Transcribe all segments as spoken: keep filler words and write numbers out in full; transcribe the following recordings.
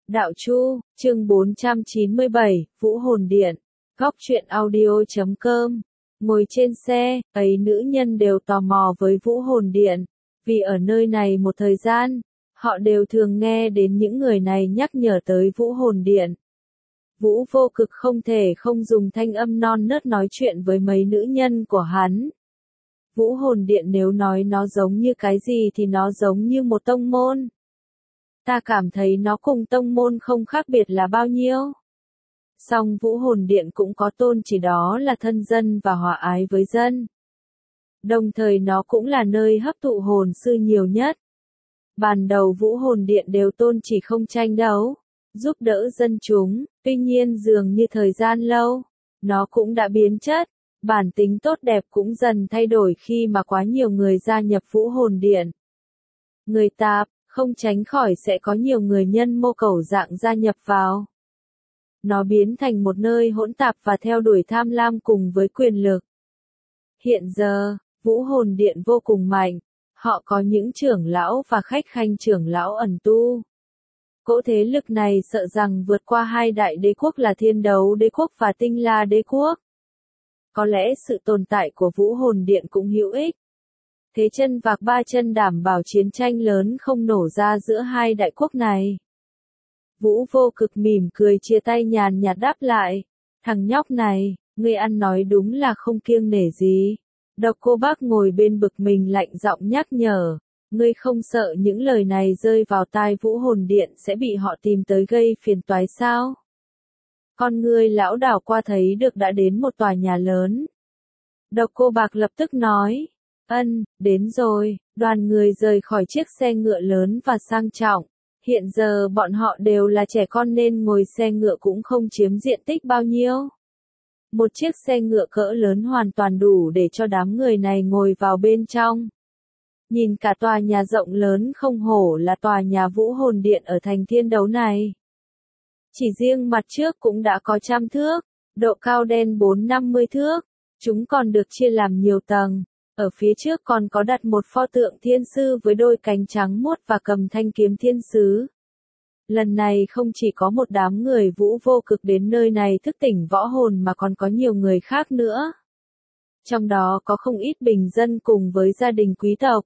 Đạo Chu, chương bốn trăm chín mươi bảy, Vũ Hồn Điện, góc truyện audio chấm com. Ngồi trên xe, ấy nữ nhân đều tò mò với Vũ Hồn Điện, vì ở nơi này một thời gian, họ đều thường nghe đến những người này nhắc nhở tới Vũ Hồn Điện. Vũ Vô Cực không thể không dùng thanh âm non nớt nói chuyện với mấy nữ nhân của hắn. Vũ Hồn Điện nếu nói nó giống như cái gì thì nó giống như một tông môn. Ta cảm thấy nó cùng tông môn không khác biệt là bao nhiêu. Song Vũ Hồn Điện cũng có tôn chỉ đó là thân dân và hòa ái với dân. Đồng thời nó cũng là nơi hấp thụ hồn sư nhiều nhất. Ban đầu Vũ Hồn Điện đều tôn chỉ không tranh đấu, giúp đỡ dân chúng, tuy nhiên dường như thời gian lâu, nó cũng đã biến chất, bản tính tốt đẹp cũng dần thay đổi khi mà quá nhiều người gia nhập Vũ Hồn Điện. Người ta không tránh khỏi sẽ có nhiều người nhân mô cầu dạng gia nhập vào. Nó biến thành một nơi hỗn tạp và theo đuổi tham lam cùng với quyền lực. Hiện giờ, Vũ Hồn Điện vô cùng mạnh, họ có những trưởng lão và khách khanh trưởng lão ẩn tu. Cỗ thế lực này sợ rằng vượt qua hai đại đế quốc là Thiên Đấu Đế Quốc và Tinh La Đế Quốc. Có lẽ sự tồn tại của Vũ Hồn Điện cũng hữu ích. Thế chân vạc ba chân đảm bảo chiến tranh lớn không nổ ra giữa hai đại quốc này. Vũ Vô Cực mỉm cười chia tay nhàn nhạt đáp lại. Thằng nhóc này, ngươi ăn nói đúng là không kiêng nể gì. Độc Cô Bác ngồi bên bực mình lạnh giọng nhắc nhở. Ngươi không sợ những lời này rơi vào tai Vũ Hồn Điện sẽ bị họ tìm tới gây phiền toái sao? Con ngươi lão đảo qua thấy được đã đến một tòa nhà lớn. Độc Cô Bạc lập tức nói. Ân, đến rồi, đoàn người rời khỏi chiếc xe ngựa lớn và sang trọng. Hiện giờ bọn họ đều là trẻ con nên ngồi xe ngựa cũng không chiếm diện tích bao nhiêu. Một chiếc xe ngựa cỡ lớn hoàn toàn đủ để cho đám người này ngồi vào bên trong. Nhìn cả tòa nhà rộng lớn không hổ là tòa nhà Vũ Hồn Điện ở thành Thiên Đấu này. Chỉ riêng mặt trước cũng đã có trăm thước, độ cao đen bốn năm mươi thước, chúng còn được chia làm nhiều tầng. Ở phía trước còn có đặt một pho tượng thiên sư với đôi cánh trắng muốt và cầm thanh kiếm thiên sứ. Lần này không chỉ có một đám người Vũ Vô Cực đến nơi này thức tỉnh võ hồn mà còn có nhiều người khác nữa. Trong đó có không ít bình dân cùng với gia đình quý tộc.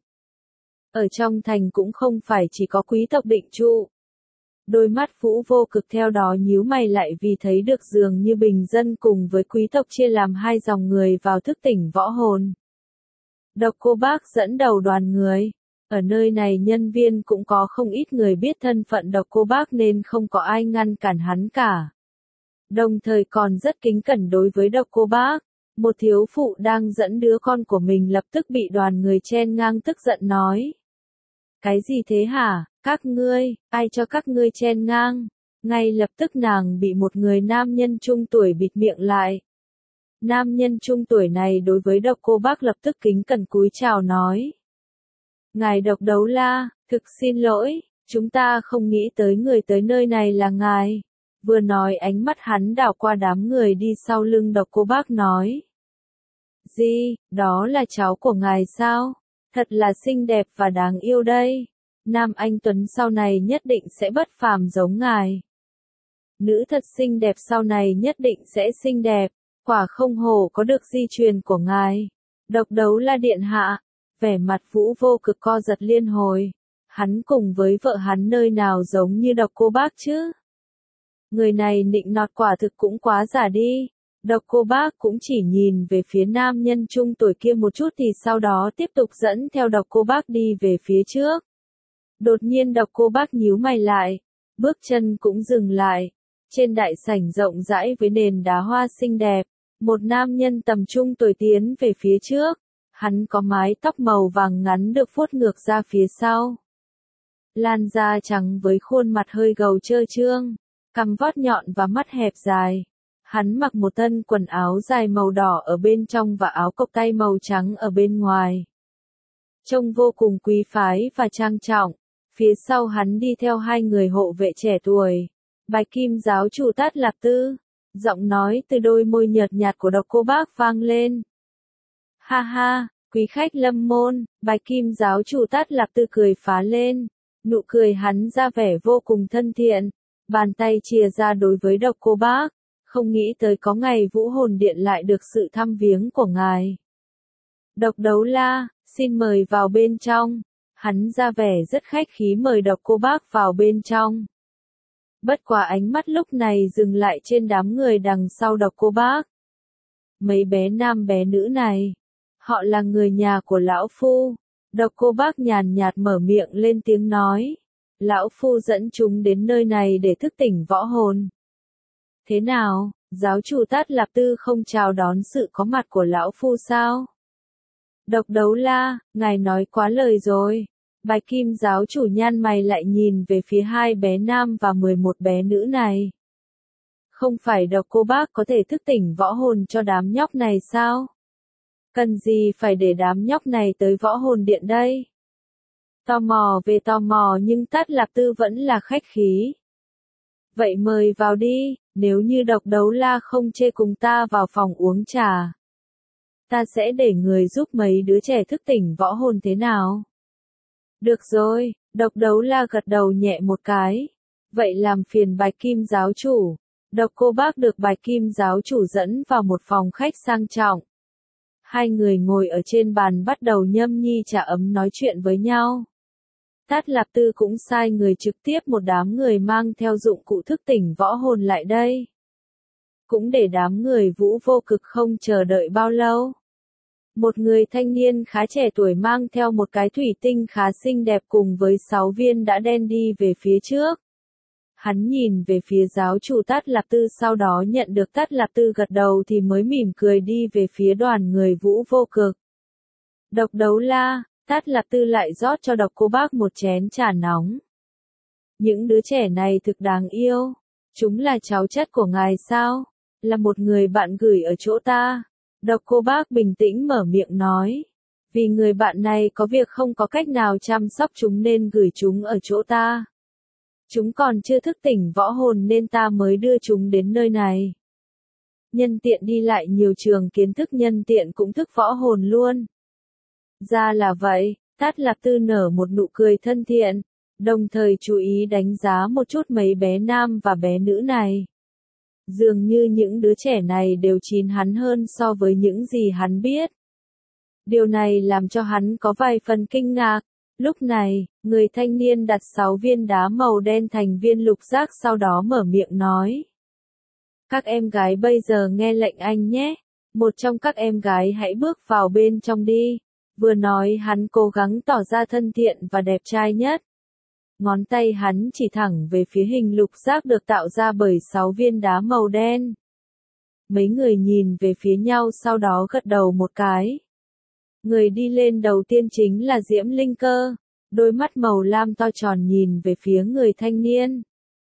Ở trong thành cũng không phải chỉ có quý tộc định trụ. Đôi mắt Vũ Vô Cực theo đó nhíu mày lại vì thấy được dường như bình dân cùng với quý tộc chia làm hai dòng người vào thức tỉnh võ hồn. Độc Cô Bác dẫn đầu đoàn người. Ở nơi này nhân viên cũng có không ít người biết thân phận Độc Cô Bác nên không có ai ngăn cản hắn cả. Đồng thời còn rất kính cẩn đối với Độc Cô Bác. Một thiếu phụ đang dẫn đứa con của mình lập tức bị đoàn người chen ngang tức giận nói. Cái gì thế hả, các ngươi, ai cho các ngươi chen ngang? Ngay lập tức nàng bị một người nam nhân trung tuổi bịt miệng lại. Nam nhân trung tuổi này đối với Độc Cô Bác lập tức kính cẩn cúi chào nói. Ngài Độc Đấu La, thực xin lỗi, chúng ta không nghĩ tới người tới nơi này là ngài. Vừa nói ánh mắt hắn đảo qua đám người đi sau lưng Độc Cô Bác nói. Gì, đó là cháu của ngài sao? Thật là xinh đẹp và đáng yêu đây. Nam anh Tuấn sau này nhất định sẽ bất phàm giống ngài. Nữ thật xinh đẹp sau này nhất định sẽ xinh đẹp. Quả không hổ có được di truyền của ngài. Độc Đấu La điện hạ. Vẻ mặt Vũ Vô Cực co giật liên hồi. Hắn cùng với vợ hắn nơi nào giống như Độc Cô Bác chứ? Người này nịnh nọt quả thực cũng quá giả đi. Độc Cô Bác cũng chỉ nhìn về phía nam nhân trung tuổi kia một chút thì sau đó tiếp tục dẫn theo Độc Cô Bác đi về phía trước. Đột nhiên Độc Cô Bác nhíu mày lại. Bước chân cũng dừng lại. Trên đại sảnh rộng rãi với nền đá hoa xinh đẹp. Một nam nhân tầm trung tuổi tiến về phía trước. Hắn có mái tóc màu vàng ngắn được vuốt ngược ra phía sau. Làn da trắng với khuôn mặt hơi gầu trơ trương. Cằm vót nhọn và mắt hẹp dài. Hắn mặc một thân quần áo dài màu đỏ ở bên trong và áo cộc tay màu trắng ở bên ngoài. Trông vô cùng quý phái và trang trọng. Phía sau hắn đi theo hai người hộ vệ trẻ tuổi. Bạch Kim giáo chủ Tát Lạp Tư. Giọng nói từ đôi môi nhợt nhạt của Độc Cô Bác vang lên. Ha ha, quý khách lâm môn, Bạch Kim giáo chủ Tát Lạp Tư cười phá lên. Nụ cười hắn ra vẻ vô cùng thân thiện. Bàn tay chìa ra đối với độc cô bác, không nghĩ tới có ngày Vũ Hồn Điện lại được sự thăm viếng của ngài. Độc Đấu La, xin mời vào bên trong. Hắn ra vẻ rất khách khí mời độc cô bác vào bên trong. Bất quá ánh mắt lúc này dừng lại trên đám người đằng sau độc cô bác. Mấy bé nam bé nữ này, họ là người nhà của lão phu. Độc cô bác nhàn nhạt mở miệng lên tiếng nói. Lão phu dẫn chúng đến nơi này để thức tỉnh võ hồn. Thế nào, giáo chủ Tát Lạp Tư không chào đón sự có mặt của lão phu sao? Độc Đấu La, ngài nói quá lời rồi. Bạch Kim giáo chủ nhăn mày lại nhìn về phía hai bé nam và mười một bé nữ này. Không phải độc cô bác có thể thức tỉnh võ hồn cho đám nhóc này sao? Cần gì phải để đám nhóc này tới võ hồn điện đây? Tò mò về tò mò nhưng Tát Lạp Tư vẫn là khách khí. Vậy mời vào đi, nếu như Độc Đấu La không chê cùng ta vào phòng uống trà. Ta sẽ để người giúp mấy đứa trẻ thức tỉnh võ hồn thế nào? Được rồi, Độc Đấu La gật đầu nhẹ một cái. Vậy làm phiền Bạch Kim giáo chủ. Độc cô bác được Bạch Kim giáo chủ dẫn vào một phòng khách sang trọng. Hai người ngồi ở trên bàn bắt đầu nhâm nhi trà ấm nói chuyện với nhau. Tát Lạp Tư cũng sai người trực tiếp một đám người mang theo dụng cụ thức tỉnh võ hồn lại đây. Cũng để đám người Vũ Vô Cực không chờ đợi bao lâu. Một người thanh niên khá trẻ tuổi mang theo một cái thủy tinh khá xinh đẹp cùng với sáu viên đã đen đi về phía trước. Hắn nhìn về phía giáo chủ Tát Lạp Tư sau đó nhận được Tát Lạp Tư gật đầu thì mới mỉm cười đi về phía đoàn người Vũ Vô Cực. Độc Đấu La, Tát Lạp Tư lại rót cho độc cô bác một chén trà nóng. Những đứa trẻ này thực đáng yêu. Chúng là cháu chất của ngài sao? Là một người bạn gửi ở chỗ ta. Độc cô bác bình tĩnh mở miệng nói. Vì người bạn này có việc không có cách nào chăm sóc chúng nên gửi chúng ở chỗ ta. Chúng còn chưa thức tỉnh võ hồn nên ta mới đưa chúng đến nơi này. Nhân tiện đi lại nhiều trường kiến thức nhân tiện cũng thức võ hồn luôn. Ra là vậy, Tát Lạp Tư nở một nụ cười thân thiện, đồng thời chú ý đánh giá một chút mấy bé nam và bé nữ này. Dường như những đứa trẻ này đều chín hắn hơn so với những gì hắn biết. Điều này làm cho hắn có vài phần kinh ngạc. Lúc này, người thanh niên đặt sáu viên đá màu đen thành viên lục giác sau đó mở miệng nói. Các em gái bây giờ nghe lệnh anh nhé. Một trong các em gái hãy bước vào bên trong đi. Vừa nói hắn cố gắng tỏ ra thân thiện và đẹp trai nhất. Ngón tay hắn chỉ thẳng về phía hình lục giác được tạo ra bởi sáu viên đá màu đen. Mấy người nhìn về phía nhau sau đó gật đầu một cái. Người đi lên đầu tiên chính là Diễm Linh Cơ, đôi mắt màu lam to tròn nhìn về phía người thanh niên.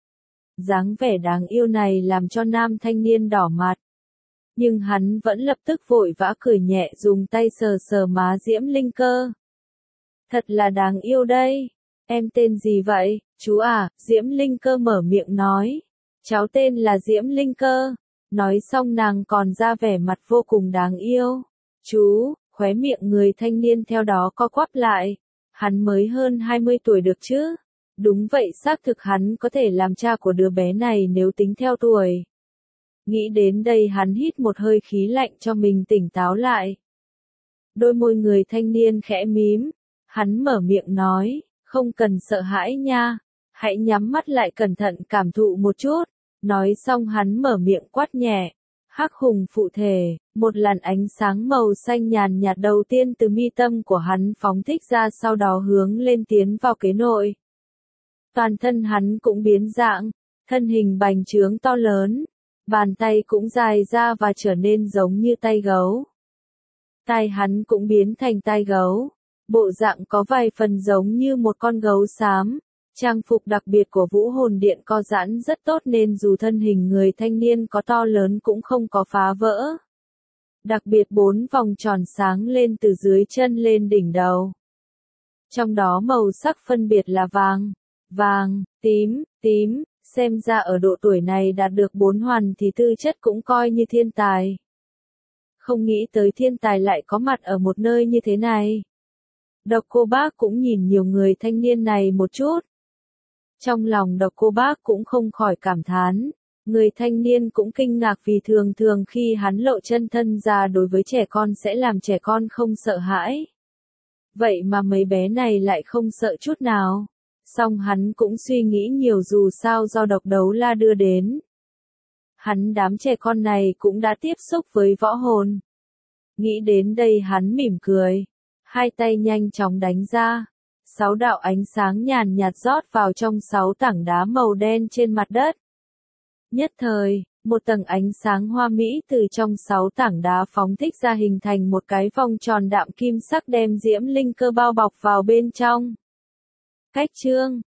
Dáng vẻ đáng yêu này làm cho nam thanh niên đỏ mặt. Nhưng hắn vẫn lập tức vội vã cười nhẹ dùng tay sờ sờ má Diễm Linh Cơ. Thật là đáng yêu đây. Em tên gì vậy, chú à? Diễm Linh Cơ mở miệng nói. Cháu tên là Diễm Linh Cơ. Nói xong nàng còn ra vẻ mặt vô cùng đáng yêu. Chú, khóe miệng người thanh niên theo đó co quắp lại. Hắn mới hơn hai mươi tuổi được chứ? Đúng vậy, xác thực hắn có thể làm cha của đứa bé này nếu tính theo tuổi. Nghĩ đến đây hắn hít một hơi khí lạnh cho mình tỉnh táo lại. Đôi môi người thanh niên khẽ mím. Hắn mở miệng nói, không cần sợ hãi nha. Hãy nhắm mắt lại cẩn thận cảm thụ một chút. Nói xong hắn mở miệng quát nhẹ. Hắc hùng phụ thể, một làn ánh sáng màu xanh nhàn nhạt đầu tiên từ mi tâm của hắn phóng thích ra sau đó hướng lên tiến vào kế nội. Toàn thân hắn cũng biến dạng, thân hình bành trướng to lớn, bàn tay cũng dài ra và trở nên giống như tay gấu. Tai hắn cũng biến thành tai gấu, bộ dạng có vài phần giống như một con gấu xám. Trang phục đặc biệt của Vũ Hồn Điện co giãn rất tốt nên dù thân hình người thanh niên có to lớn cũng không có phá vỡ. Đặc biệt bốn vòng tròn sáng lên từ dưới chân lên đỉnh đầu. Trong đó màu sắc phân biệt là vàng, vàng, tím, tím, xem ra ở độ tuổi này đạt được bốn hoàn thì tư chất cũng coi như thiên tài. Không nghĩ tới thiên tài lại có mặt ở một nơi như thế này. Độc cô bác cũng nhìn nhiều người thanh niên này một chút. Trong lòng Độc Cô Bác cũng không khỏi cảm thán. Người thanh niên cũng kinh ngạc vì thường thường khi hắn lộ chân thân ra đối với trẻ con sẽ làm trẻ con không sợ hãi. Vậy mà mấy bé này lại không sợ chút nào. Song hắn cũng suy nghĩ nhiều dù sao do Độc Đấu La đưa đến. Hắn đám trẻ con này cũng đã tiếp xúc với võ hồn. Nghĩ đến đây hắn mỉm cười. Hai tay nhanh chóng đánh ra. Sáu đạo ánh sáng nhàn nhạt rót vào trong sáu tảng đá màu đen trên mặt đất. Nhất thời, một tầng ánh sáng hoa mỹ từ trong sáu tảng đá phóng thích ra hình thành một cái vòng tròn đạm kim sắc đem diễm linh cơ bao bọc vào bên trong. Cách chương